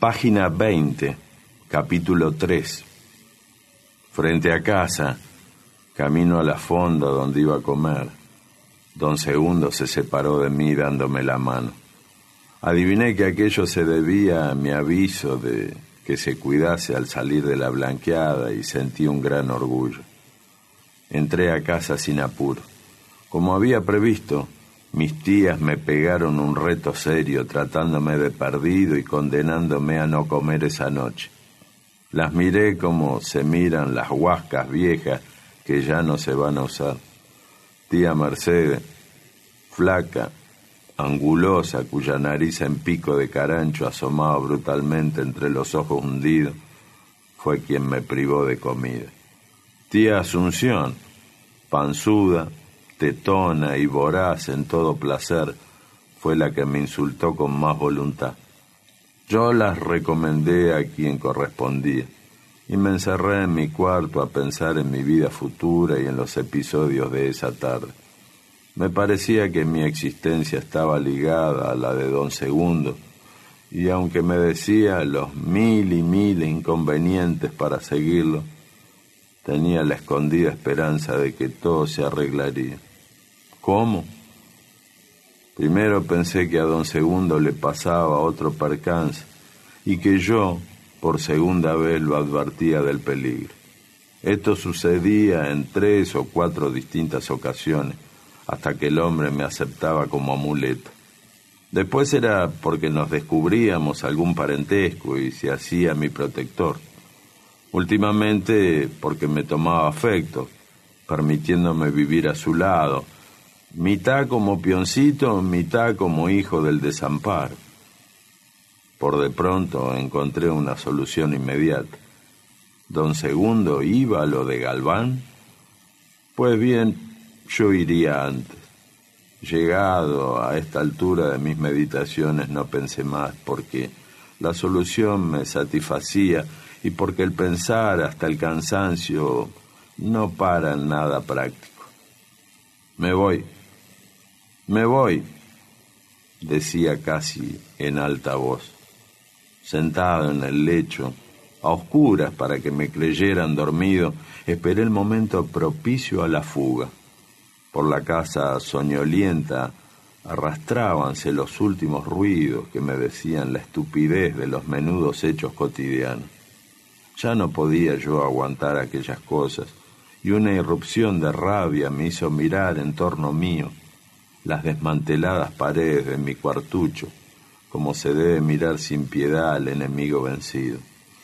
Página 20, capítulo 3. Frente a casa, camino a la fonda donde iba a comer. Don Segundo se separó de mí dándome la mano. Adiviné que aquello se debía a mi aviso de que se cuidase al salir de la blanqueada y sentí un gran orgullo. Entré a casa sin apuro. Como había previsto, mis tías me pegaron un reto serio tratándome de perdido y condenándome a no comer esa noche. Las miré como se miran las huascas viejas que ya no se van a usar. Tía Mercedes, flaca, angulosa, cuya nariz en pico de carancho asomaba brutalmente entre los ojos hundidos, fue quien me privó de comida. Tía Asunción, panzuda, tetona y voraz en todo placer, fue la que me insultó con más voluntad. Yo las recomendé a quien correspondía y me encerré en mi cuarto a pensar en mi vida futura y en los episodios de esa tarde. Me parecía que mi existencia estaba ligada a la de don Segundo, y aunque me decía los mil y mil inconvenientes para seguirlo, tenía la escondida esperanza de que todo se arreglaría. ¿Cómo? Primero pensé que a don Segundo le pasaba otro percance y que yo, por segunda vez, lo advertía del peligro. Esto sucedía en 3 o 4 distintas ocasiones, hasta que el hombre me aceptaba como amuleto. Después era porque nos descubríamos algún parentesco y se hacía mi protector. Últimamente porque me tomaba afecto, permitiéndome vivir a su lado, mitad como peoncito, mitad como hijo del desamparo. Por de pronto encontré una solución inmediata. ¿Don Segundo iba a lo de Galván? Pues bien, yo iría antes. Llegado a esta altura de mis meditaciones no pensé más, porque la solución me satisfacía y porque el pensar hasta el cansancio no para en nada práctico. Me voy, decía casi en alta voz. Sentado en el lecho, a oscuras para que me creyeran dormido, esperé el momento propicio a la fuga. Por la casa soñolienta arrastrábanse los últimos ruidos que me decían la estupidez de los menudos hechos cotidianos. Ya no podía yo aguantar aquellas cosas, y una irrupción de rabia me hizo mirar en torno mío las desmanteladas paredes de mi cuartucho, como se debe mirar sin piedad al enemigo vencido.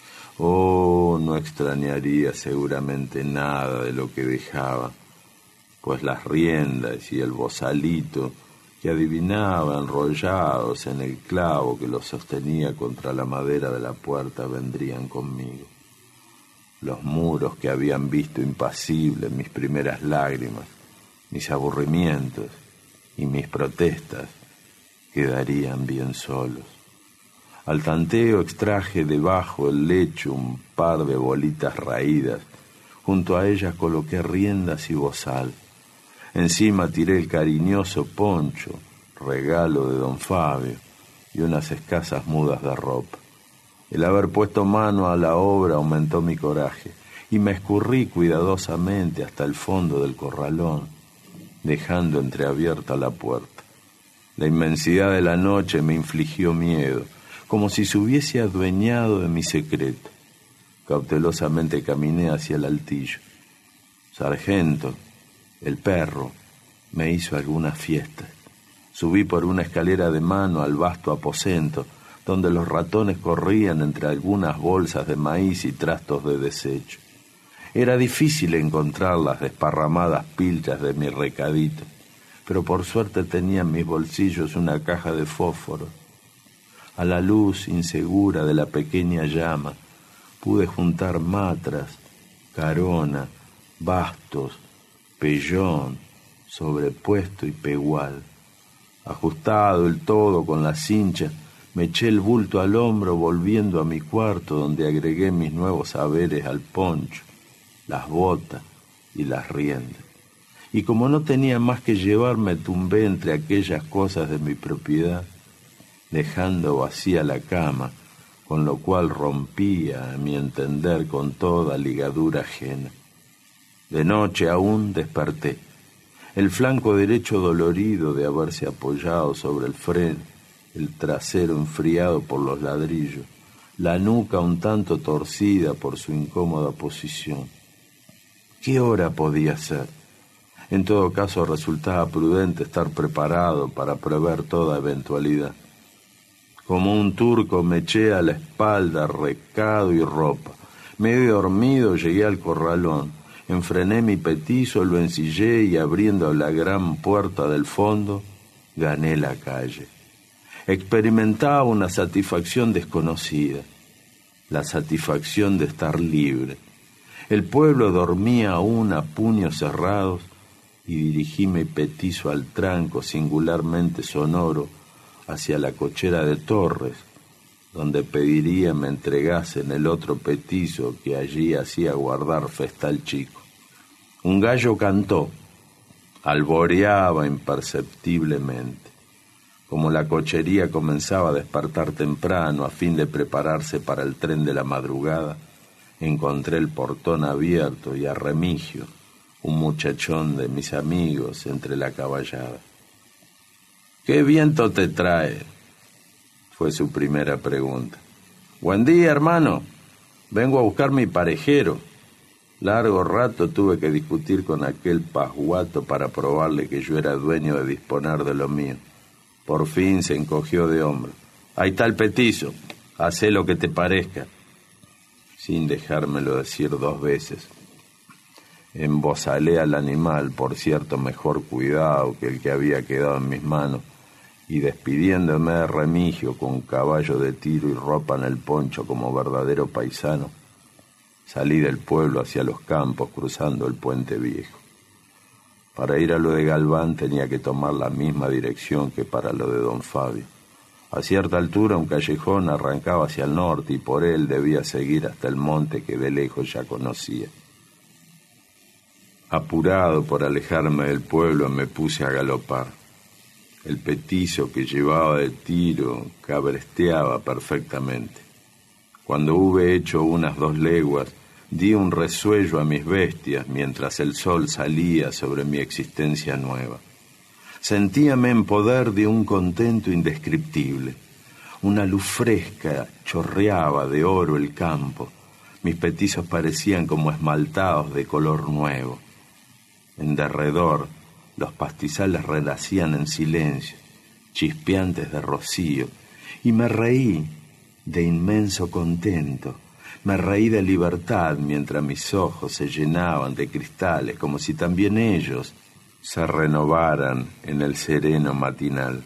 Oh, no extrañaría seguramente nada de lo que dejaba, pues las riendas y el bozalito que adivinaba enrollados en el clavo que los sostenía contra la madera de la puerta vendrían conmigo. Los muros que habían visto impasibles mis primeras lágrimas, mis aburrimientos y mis protestas quedarían bien solos. Al tanteo extraje debajo del lecho un par de bolitas raídas. Junto a ellas coloqué riendas y bozal. Encima tiré el cariñoso poncho, regalo de don Fabio, y unas escasas mudas de ropa. El haber puesto mano a la obra aumentó mi coraje, y me escurrí cuidadosamente hasta el fondo del corralón, dejando entreabierta la puerta. La inmensidad de la noche me infligió miedo, como si se hubiese adueñado de mi secreto. Cautelosamente caminé hacia el altillo. Sargento, el perro, me hizo algunas fiestas. Subí por una escalera de mano al vasto aposento, donde los ratones corrían entre algunas bolsas de maíz y trastos de desecho. Era difícil encontrar las desparramadas pilchas de mi recadito, pero por suerte tenía en mis bolsillos una caja de fósforo. A la luz insegura de la pequeña llama, pude juntar matras, carona, bastos, pellón, sobrepuesto y pegual. Ajustado el todo con la cincha, me eché el bulto al hombro volviendo a mi cuarto, donde agregué mis nuevos saberes al poncho, las botas y las riendas. Y como no tenía más que llevar, me tumbé entre aquellas cosas de mi propiedad, dejando vacía la cama, con lo cual rompía, a mi entender, con toda ligadura ajena. De noche aún desperté, el flanco derecho dolorido de haberse apoyado sobre el freno, el trasero enfriado por los ladrillos, la nuca un tanto torcida por su incómoda posición. ¿Qué hora podía ser? En todo caso resultaba prudente estar preparado para prever toda eventualidad. Como un turco me eché a la espalda, recado y ropa. Medio dormido llegué al corralón, enfrené mi petizo, lo ensillé y abriendo la gran puerta del fondo, gané la calle. Experimentaba una satisfacción desconocida, la satisfacción de estar libre. El pueblo dormía aún a puños cerrados y dirigí mi petizo al tranco singularmente sonoro hacia la cochera de Torres, donde pediría me entregasen el otro petizo que allí hacía guardar Festal Chico. Un gallo cantó, alboreaba imperceptiblemente. Como la cochería comenzaba a despertar temprano a fin de prepararse para el tren de la madrugada, encontré el portón abierto y a Remigio, un muchachón de mis amigos, entre la caballada. ¿Qué viento te trae?, fue su primera pregunta. Buen día, hermano. Vengo a buscar mi parejero. Largo rato tuve que discutir con aquel pasguato para probarle que yo era dueño de disponer de lo mío. Por fin se encogió de hombros. Ahí está el petizo. Hacé lo que te parezca. Sin dejármelo decir dos veces. Embozalé al animal, por cierto, mejor cuidado que el que había quedado en mis manos, y despidiéndome de Remigio con caballo de tiro y ropa en el poncho como verdadero paisano, salí del pueblo hacia los campos cruzando el puente viejo. Para ir a lo de Galván tenía que tomar la misma dirección que para lo de don Fabio. A cierta altura un callejón arrancaba hacia el norte y por él debía seguir hasta el monte que de lejos ya conocía. Apurado por alejarme del pueblo me puse a galopar. El petizo que llevaba de tiro cabresteaba perfectamente. Cuando hube hecho unas 2 leguas, di un resuello a mis bestias mientras el sol salía sobre mi existencia nueva. Sentíame en poder de un contento indescriptible. Una luz fresca chorreaba de oro el campo. Mis petizos parecían como esmaltados de color nuevo. En derredor, los pastizales renacían en silencio, chispeantes de rocío, y me reí de inmenso contento. Me reí de libertad mientras mis ojos se llenaban de cristales, como si también ellos se renovaran en el sereno matinal.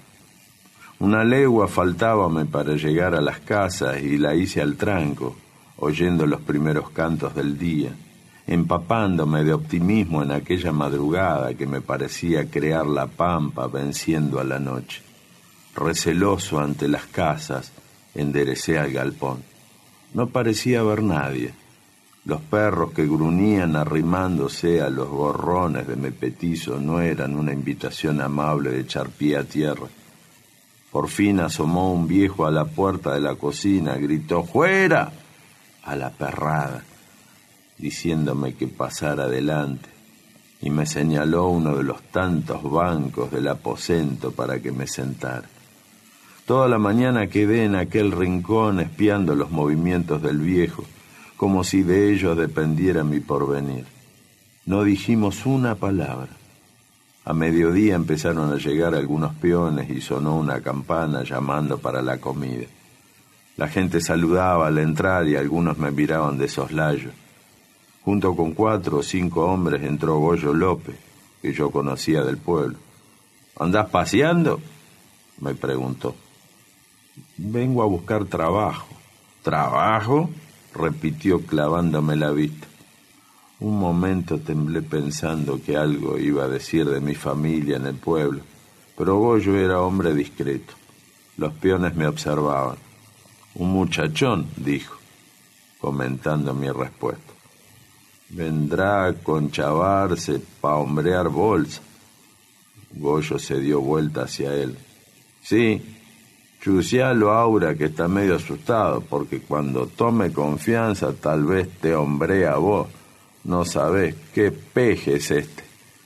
1 legua faltábame para llegar a las casas y la hice al tranco, oyendo los primeros cantos del día, empapándome de optimismo en aquella madrugada que me parecía crear la pampa venciendo a la noche. Receloso ante las casas, enderecé al galpón. No parecía haber nadie. Los perros que gruñían arrimándose a los gorrones de mi petizo no eran una invitación amable de echar pie a tierra. Por fin asomó un viejo a la puerta de la cocina, gritó «¡Fuera!» a la perrada, diciéndome que pasara adelante, y me señaló uno de los tantos bancos del aposento para que me sentara. Toda la mañana quedé en aquel rincón espiando los movimientos del viejo, como si de ellos dependiera mi porvenir. No dijimos una palabra. A mediodía empezaron a llegar algunos peones y sonó una campana llamando para la comida. La gente saludaba al entrar y algunos me miraban de soslayo. Junto con 4 o 5 hombres entró Goyo López, que yo conocía del pueblo. ¿Andás paseando?, me preguntó. Vengo a buscar trabajo. ¿Trabajo?, repitió clavándome la vista. Un momento temblé pensando que algo iba a decir de mi familia en el pueblo, pero Goyo era hombre discreto. Los peones me observaban. Un muchachón, dijo, comentando mi respuesta. Vendrá a conchavarse pa' hombrear bolsa. Goyo se dio vuelta hacia él. Sí, Chucialo, Aura, que está medio asustado, porque cuando tome confianza tal vez te hombre a vos. No sabés qué peje es este.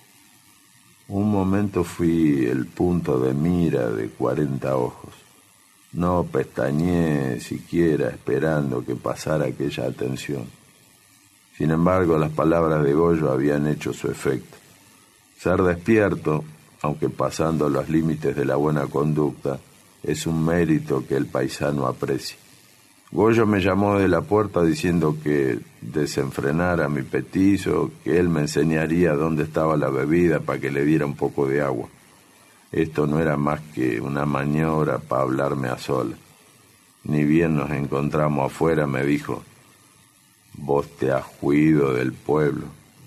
Un momento fui el punto de mira de 40 ojos. No pestañeé siquiera esperando que pasara aquella atención. Sin embargo, las palabras de Goyo habían hecho su efecto. Ser despierto, aunque pasando los límites de la buena conducta, es un mérito que el paisano aprecia. Goyo me llamó de la puerta diciendo que desenfrenara mi petizo, que él me enseñaría dónde estaba la bebida para que le diera un poco de agua. Esto no era más que una maniobra para hablarme a solas. Ni bien nos encontramos afuera, me dijo: «Vos te has huido del pueblo».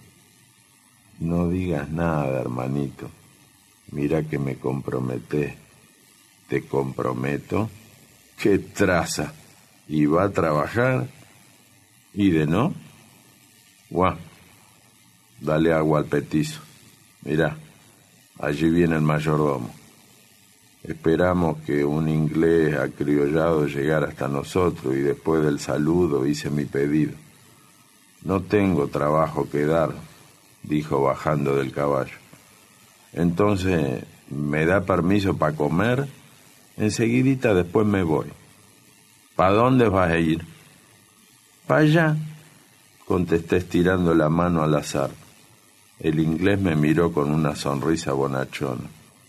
«No digas nada, hermanito. Mira que me comprometés». «¿Te comprometo? ¡Qué traza! ¿Y va a trabajar? ¿Y de no? Guau, dale agua al petizo. Mirá, allí viene el mayordomo». Esperamos que un inglés acriollado llegara hasta nosotros y después del saludo hice mi pedido. «No tengo trabajo que dar», dijo bajando del caballo. «Entonces, ¿me da permiso para comer? Enseguidita después me voy». «¿Pa dónde vas a ir?» «Pa allá», contesté estirando la mano al azar. El inglés me miró con una sonrisa bonachona.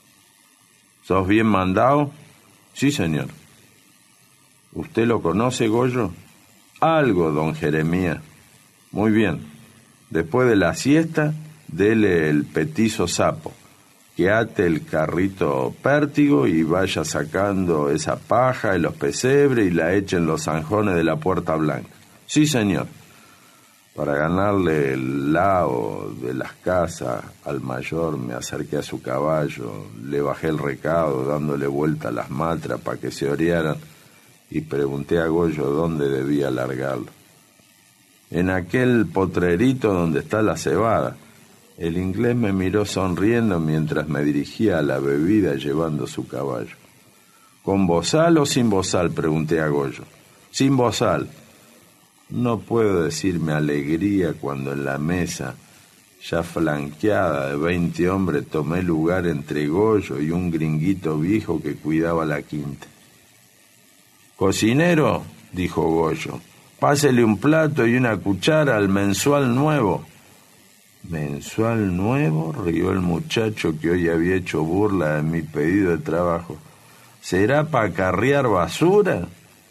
«¿Sos bien mandado?» «Sí, señor». «¿Usted lo conoce, Goyo?» «Algo, don Jeremías». «Muy bien. Después de la siesta, dele el petizo sapo, que ate el carrito pértigo y vaya sacando esa paja de los pesebres y la eche en los zanjones de la Puerta Blanca». «Sí, señor». Para ganarle el lao de las casas al mayor me acerqué a su caballo, le bajé el recado dándole vuelta a las matras para que se orearan y pregunté a Goyo dónde debía largarlo. «En aquel potrerito donde está la cebada». El inglés me miró sonriendo mientras me dirigía a la bebida llevando su caballo. «¿Con bozal o sin bozal?», pregunté a Goyo. «Sin bozal». No puedo decirme alegría cuando en la mesa, ya flanqueada de 20 hombres, tomé lugar entre Goyo y un gringuito viejo que cuidaba la quinta. «Cocinero», dijo Goyo, «pásele un plato y una cuchara al mensual nuevo». «¿Mensual nuevo?», rió el muchacho que hoy había hecho burla de mi pedido de trabajo. «¿Será para acarrear basura?».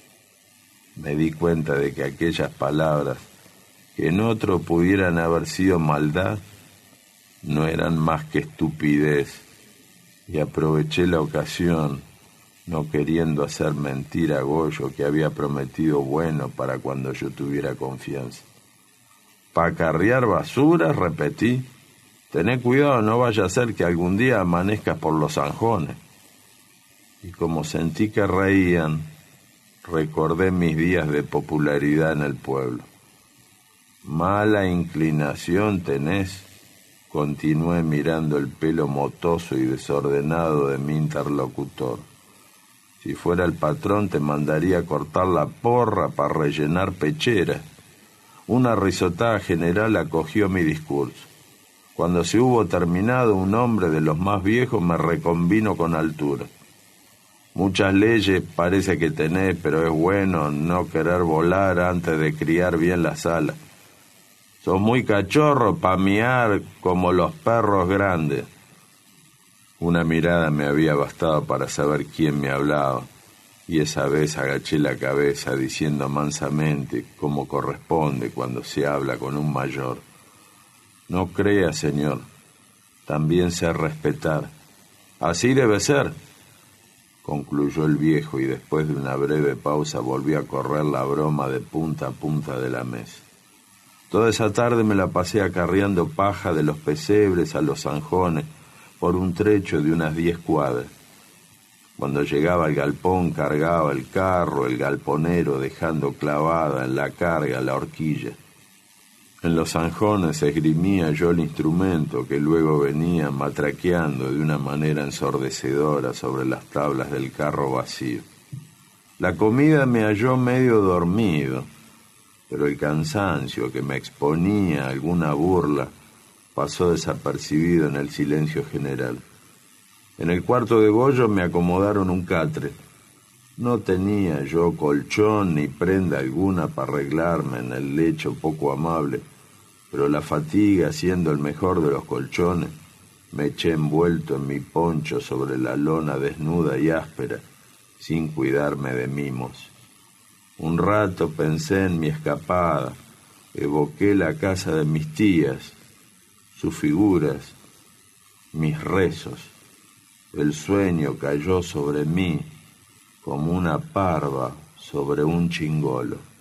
Me di cuenta de que aquellas palabras, que en otro pudieran haber sido maldad, no eran más que estupidez, y aproveché la ocasión, no queriendo hacer mentir a Goyo, que había prometido bueno para cuando yo tuviera confianza. «¿Para acarrear basura?», repetí. «Tené cuidado, no vaya a ser que algún día amanezcas por los zanjones». Y como sentí que reían, recordé mis días de popularidad en el pueblo. «Mala inclinación tenés», continué mirando el pelo motoso y desordenado de mi interlocutor. «Si fuera el patrón te mandaría cortar la porra para rellenar pecheras». Una risotada general acogió mi discurso. Cuando se hubo terminado, un hombre de los más viejos me reconvino con altura. «Muchas leyes parece que tenés, pero es bueno no querer volar antes de criar bien las alas. Sos muy cachorro pa' miar como los perros grandes». Una mirada me había bastado para saber quién me hablaba, y esa vez agaché la cabeza diciendo mansamente, como corresponde cuando se habla con un mayor: «No crea, señor, también sé respetar». «Así debe ser», concluyó el viejo, y después de una breve pausa volvió a correr la broma de punta a punta de la mesa. Toda esa tarde me la pasé acarreando paja de los pesebres a los zanjones por un trecho de unas 10 cuadras. Cuando llegaba al galpón cargaba el carro, el galponero dejando clavada en la carga la horquilla. En los zanjones esgrimía yo el instrumento que luego venía matraqueando de una manera ensordecedora sobre las tablas del carro vacío. La comida me halló medio dormido, pero el cansancio que me exponía a alguna burla pasó desapercibido en el silencio general. En el cuarto de bollo me acomodaron un catre. No tenía yo colchón ni prenda alguna para arreglarme en el lecho poco amable, pero la fatiga, siendo el mejor de los colchones, me eché envuelto en mi poncho sobre la lona desnuda y áspera, sin cuidarme de mimos. Un rato pensé en mi escapada, evoqué la casa de mis tías, sus figuras, mis rezos. El sueño cayó sobre mí como una parva sobre un chingolo.